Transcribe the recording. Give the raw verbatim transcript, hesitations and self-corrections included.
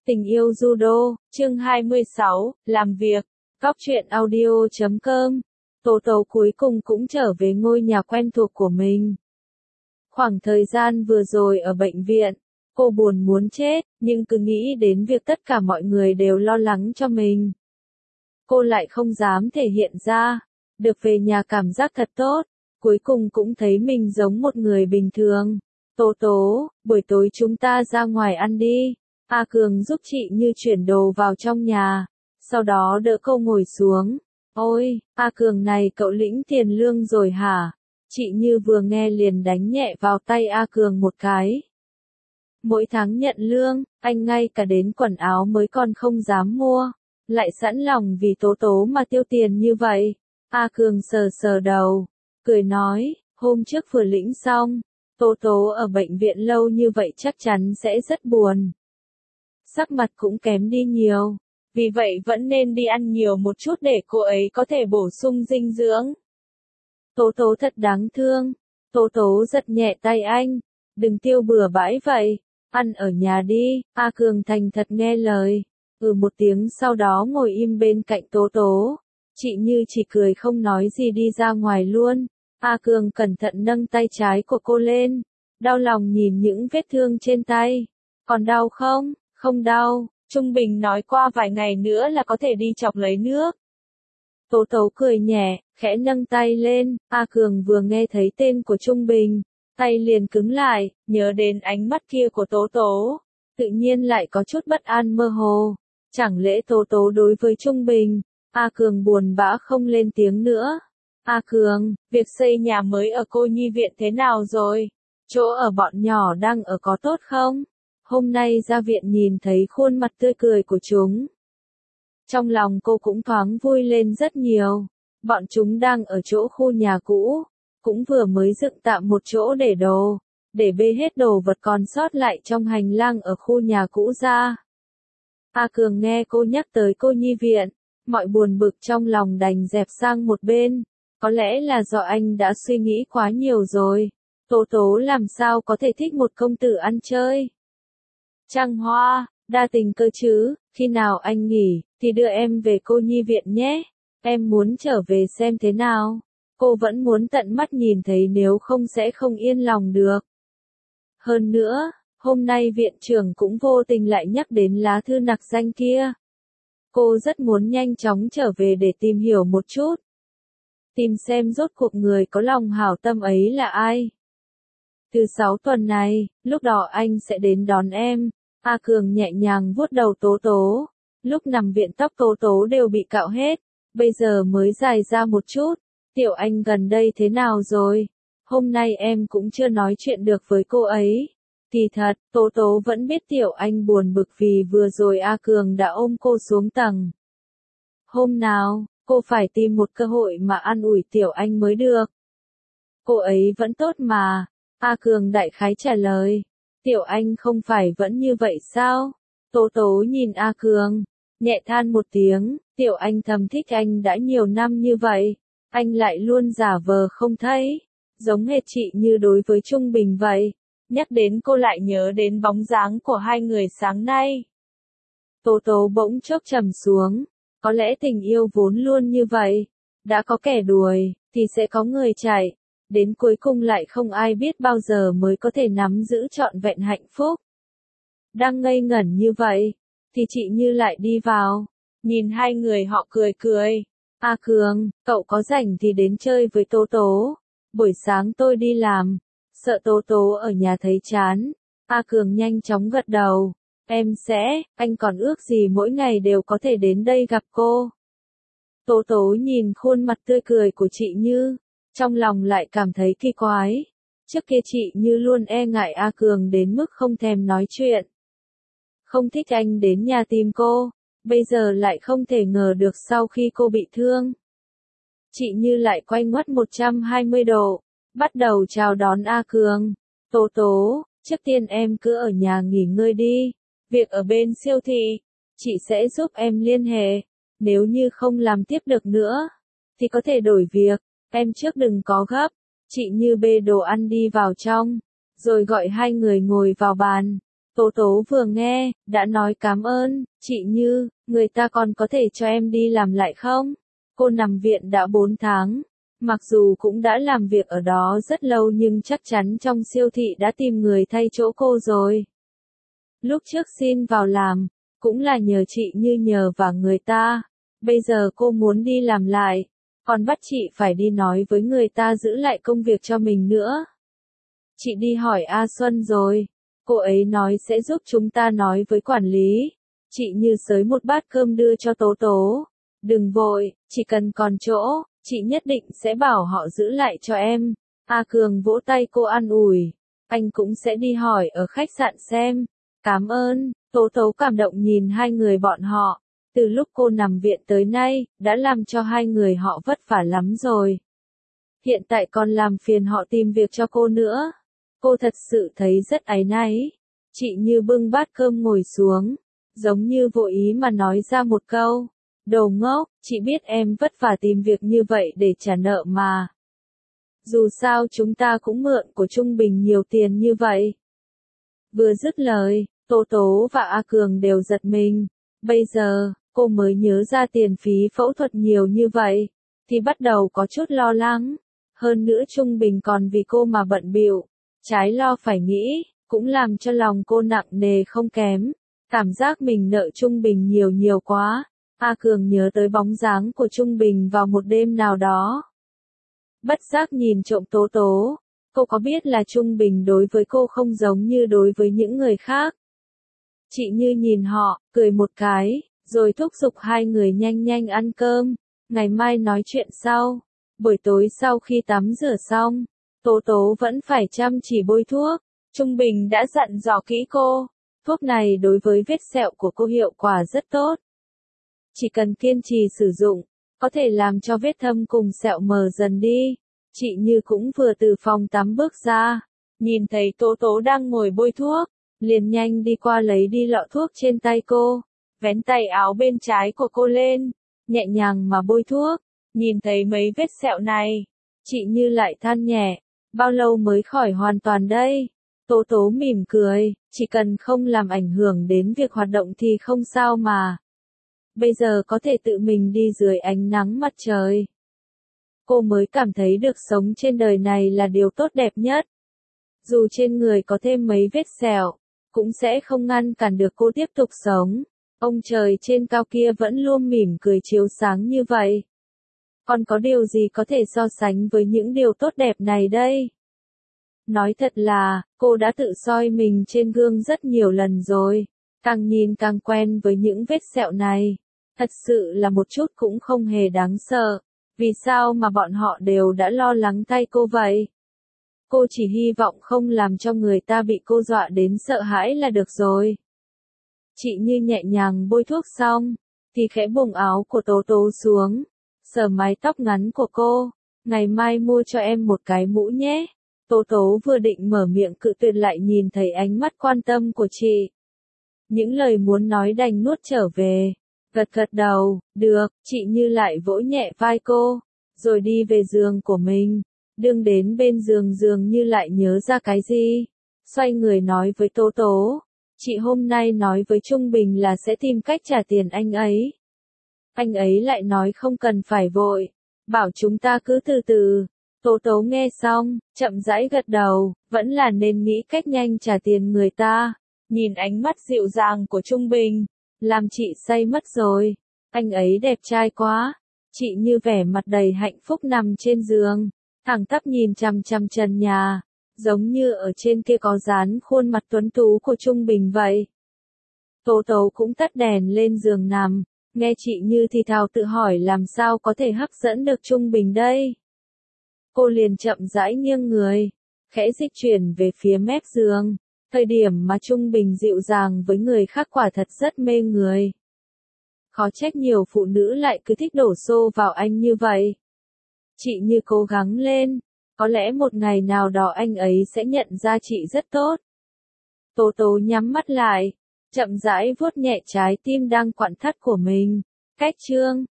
Tình yêu judo, chương hai mươi sáu, làm việc. Cóc truyện audio chấm com. Tố Tố cuối cùng cũng trở về ngôi nhà quen thuộc của mình. Khoảng thời gian vừa rồi ở bệnh viện, cô buồn muốn chết, nhưng cứ nghĩ đến việc tất cả mọi người đều lo lắng cho mình. Cô lại không dám thể hiện ra. Được về nhà cảm giác thật tốt, cuối cùng cũng thấy mình giống một người bình thường. Tố Tố, buổi tối chúng ta ra ngoài ăn đi. A Cường giúp chị Như chuyển đồ vào trong nhà, sau đó đỡ cô ngồi xuống. Ôi, A Cường này cậu lĩnh tiền lương rồi hả? Chị Như vừa nghe liền đánh nhẹ vào tay A Cường một cái. Mỗi tháng nhận lương, anh ngay cả đến quần áo mới còn không dám mua, lại sẵn lòng vì Tố Tố mà tiêu tiền như vậy. A Cường sờ sờ đầu, cười nói, hôm trước vừa lĩnh xong, Tố Tố ở bệnh viện lâu như vậy chắc chắn sẽ rất buồn. Sắc mặt cũng kém đi nhiều, vì vậy vẫn nên đi ăn nhiều một chút để cô ấy có thể bổ sung dinh dưỡng. Tố Tố thật đáng thương. Tố Tố giật nhẹ tay anh, đừng tiêu bừa bãi vậy, ăn ở nhà đi. A Cường thành thật nghe lời, ừ một tiếng sau đó ngồi im bên cạnh Tố Tố. Chị Như chỉ cười không nói gì đi ra ngoài luôn. A Cường cẩn thận nâng tay trái của cô lên, đau lòng nhìn những vết thương trên tay. Còn đau không? Không đau, Trung Bình nói qua vài ngày nữa là có thể đi chọc lấy nước. Tố Tố cười nhẹ, khẽ nâng tay lên. A Cường vừa nghe thấy tên của Trung Bình, tay liền cứng lại, nhớ đến ánh mắt kia của Tố Tố, tự nhiên lại có chút bất an mơ hồ. Chẳng lẽ Tố Tố đối với Trung Bình? A Cường buồn bã không lên tiếng nữa. A Cường, việc xây nhà mới ở cô nhi viện thế nào rồi? Chỗ ở bọn nhỏ đang ở có tốt không? Hôm nay ra viện nhìn thấy khuôn mặt tươi cười của chúng. Trong lòng cô cũng thoáng vui lên rất nhiều. Bọn chúng đang ở chỗ khu nhà cũ, cũng vừa mới dựng tạm một chỗ để đồ, để bê hết đồ vật còn sót lại trong hành lang ở khu nhà cũ ra. A Cường nghe cô nhắc tới cô nhi viện, mọi buồn bực trong lòng đành dẹp sang một bên. Có lẽ là do anh đã suy nghĩ quá nhiều rồi. Tố Tố làm sao có thể thích một công tử ăn chơi? Trăng Hoa, đa tình cơ chứ, khi nào anh nghỉ, thì đưa em về cô nhi viện nhé. Em muốn trở về xem thế nào. Cô vẫn muốn tận mắt nhìn thấy, nếu không sẽ không yên lòng được. Hơn nữa, hôm nay viện trưởng cũng vô tình lại nhắc đến lá thư nặc danh kia. Cô rất muốn nhanh chóng trở về để tìm hiểu một chút. Tìm xem rốt cuộc người có lòng hảo tâm ấy là ai. Từ sáu tuần này, lúc đó anh sẽ đến đón em. A Cường nhẹ nhàng vuốt đầu Tố Tố. Lúc nằm viện tóc Tố Tố đều bị cạo hết, bây giờ mới dài ra một chút. Tiểu Anh gần đây thế nào rồi? Hôm nay em cũng chưa nói chuyện được với cô ấy. Thì thật, Tố Tố vẫn biết Tiểu Anh buồn bực vì vừa rồi A Cường đã ôm cô xuống tầng. Hôm nào, cô phải tìm một cơ hội mà an ủi Tiểu Anh mới được. Cô ấy vẫn tốt mà. A Cường đại khái trả lời. Tiểu Anh không phải vẫn như vậy sao? Tố Tố nhìn A Cường, nhẹ than một tiếng. Tiểu Anh thầm thích anh đã nhiều năm như vậy, anh lại luôn giả vờ không thấy, giống hệt chị Như đối với Trung Bình vậy. Nhắc đến cô lại nhớ đến bóng dáng của hai người sáng nay. Tố Tố bỗng chốc trầm xuống. Có lẽ tình yêu vốn luôn như vậy, đã có kẻ đuổi, thì sẽ có người chạy. Đến cuối cùng lại không ai biết bao giờ mới có thể nắm giữ trọn vẹn hạnh phúc. Đang ngây ngẩn như vậy, thì chị Như lại đi vào, nhìn hai người họ cười cười. A Cường, cậu có rảnh thì đến chơi với Tố Tố. Buổi sáng tôi đi làm, sợ Tố Tố ở nhà thấy chán. A Cường nhanh chóng gật đầu. Em sẽ, anh còn ước gì mỗi ngày đều có thể đến đây gặp cô. Tố Tố nhìn khuôn mặt tươi cười của chị Như, trong lòng lại cảm thấy kỳ quái. Trước kia chị Như luôn e ngại A Cường đến mức không thèm nói chuyện. Không thích anh đến nhà tìm cô, bây giờ lại không thể ngờ được sau khi cô bị thương. Chị Như lại quay ngoắt một trăm hai mươi độ, bắt đầu chào đón A Cường. Tố Tố, trước tiên em cứ ở nhà nghỉ ngơi đi. Việc ở bên siêu thị, chị sẽ giúp em liên hệ. Nếu như không làm tiếp được nữa, thì có thể đổi việc. Em trước đừng có gấp. Chị Như bê đồ ăn đi vào trong, rồi gọi hai người ngồi vào bàn. Tố tố vừa nghe, đã nói cảm ơn, chị Như, người ta còn có thể cho em đi làm lại không? Cô nằm viện đã bốn tháng. Mặc dù cũng đã làm việc ở đó rất lâu nhưng chắc chắn trong siêu thị đã tìm người thay chỗ cô rồi. Lúc trước xin vào làm, cũng là nhờ chị Như nhờ vào người ta. Bây giờ cô muốn đi làm lại, còn bắt chị phải đi nói với người ta giữ lại công việc cho mình nữa. Chị đi hỏi A Xuân rồi, cô ấy nói sẽ giúp chúng ta nói với quản lý. Chị Như xới một bát cơm đưa cho Tố Tố. Đừng vội, chỉ cần còn chỗ, chị nhất định sẽ bảo họ giữ lại cho em. A Cường vỗ tay cô an ủi, anh cũng sẽ đi hỏi ở khách sạn xem. Cảm ơn, Tố Tố cảm động nhìn hai người bọn họ. Từ lúc cô nằm viện tới nay, đã làm cho hai người họ vất vả lắm rồi. Hiện tại còn làm phiền họ tìm việc cho cô nữa. Cô thật sự thấy rất áy náy. Chị Như bưng bát cơm ngồi xuống, giống như vô ý mà nói ra một câu. Đồ ngốc, chị biết em vất vả tìm việc như vậy để trả nợ mà. Dù sao chúng ta cũng mượn của Trung Bình nhiều tiền như vậy. Vừa dứt lời, Tố Tố và A Cường đều giật mình. Bây giờ, cô mới nhớ ra tiền phí phẫu thuật nhiều như vậy, thì bắt đầu có chút lo lắng. Hơn nữa Trung Bình còn vì cô mà bận bịu, trái lo phải nghĩ, cũng làm cho lòng cô nặng nề không kém. Cảm giác mình nợ Trung Bình nhiều nhiều quá. A Cường nhớ tới bóng dáng của Trung Bình vào một đêm nào đó. Bất giác nhìn trộm Tố Tố, cô có biết là Trung Bình đối với cô không giống như đối với những người khác. Chị Như nhìn họ, cười một cái, rồi thúc giục hai người nhanh nhanh ăn cơm, ngày mai nói chuyện sau. Buổi tối sau khi tắm rửa xong, Tố Tố vẫn phải chăm chỉ bôi thuốc. Trung Bình đã dặn dò kỹ cô, thuốc này đối với vết sẹo của cô hiệu quả rất tốt. Chỉ cần kiên trì sử dụng, có thể làm cho vết thâm cùng sẹo mờ dần đi. Chị Như cũng vừa từ phòng tắm bước ra, nhìn thấy Tố Tố đang ngồi bôi thuốc, liền nhanh đi qua lấy đi lọ thuốc trên tay cô, vén tay áo bên trái của cô lên, nhẹ nhàng mà bôi thuốc. Nhìn thấy mấy vết sẹo này, chị Như lại than nhẹ, bao lâu mới khỏi hoàn toàn đây? Tố Tố mỉm cười, chỉ cần không làm ảnh hưởng đến việc hoạt động thì không sao mà. Bây giờ có thể tự mình đi dưới ánh nắng mặt trời. Cô mới cảm thấy được sống trên đời này là điều tốt đẹp nhất. Dù trên người có thêm mấy vết sẹo, cũng sẽ không ngăn cản được cô tiếp tục sống. Ông trời trên cao kia vẫn luôn mỉm cười chiếu sáng như vậy. Còn có điều gì có thể so sánh với những điều tốt đẹp này đây? Nói thật là, cô đã tự soi mình trên gương rất nhiều lần rồi. Càng nhìn càng quen với những vết sẹo này. Thật sự là một chút cũng không hề đáng sợ. Vì sao mà bọn họ đều đã lo lắng thay cô vậy? Cô chỉ hy vọng không làm cho người ta bị cô dọa đến sợ hãi là được rồi. Chị Như nhẹ nhàng bôi thuốc xong, thì khẽ buông áo của Tố Tố xuống, sờ mái tóc ngắn của cô. Ngày mai mua cho em một cái mũ nhé. Tố Tố vừa định mở miệng cự tuyệt lại nhìn thấy ánh mắt quan tâm của chị. Những lời muốn nói đành nuốt trở về. Gật gật đầu, được, chị Như lại vỗ nhẹ vai cô, rồi đi về giường của mình. Đương đến bên giường dường như lại nhớ ra cái gì. Xoay người nói với Tố Tố, chị hôm nay nói với Trung Bình là sẽ tìm cách trả tiền anh ấy. Anh ấy lại nói không cần phải vội, bảo chúng ta cứ từ từ. Tố Tố nghe xong, chậm rãi gật đầu, vẫn là nên nghĩ cách nhanh trả tiền người ta. Nhìn ánh mắt dịu dàng của Trung Bình, làm chị say mất rồi. Anh ấy đẹp trai quá. Chị Như vẻ mặt đầy hạnh phúc nằm trên giường, thẳng tắp nhìn chằm chằm trần nhà, giống như ở trên kia có dán khuôn mặt tuấn tú của Trung Bình vậy. Tố Tố cũng tắt đèn lên giường nằm, nghe chị Như thì thào tự hỏi làm sao có thể hấp dẫn được Trung Bình đây. Cô liền chậm rãi nghiêng người, khẽ dịch chuyển về phía mép giường. Thời điểm mà Trung Bình dịu dàng với người khác quả thật rất mê người. Khó trách nhiều phụ nữ lại cứ thích đổ xô vào anh như vậy. Chị Như cố gắng lên, có lẽ một ngày nào đó anh ấy sẽ nhận ra chị rất tốt. Tố Tố nhắm mắt lại, chậm rãi vuốt nhẹ trái tim đang quặn thắt của mình. Cách chương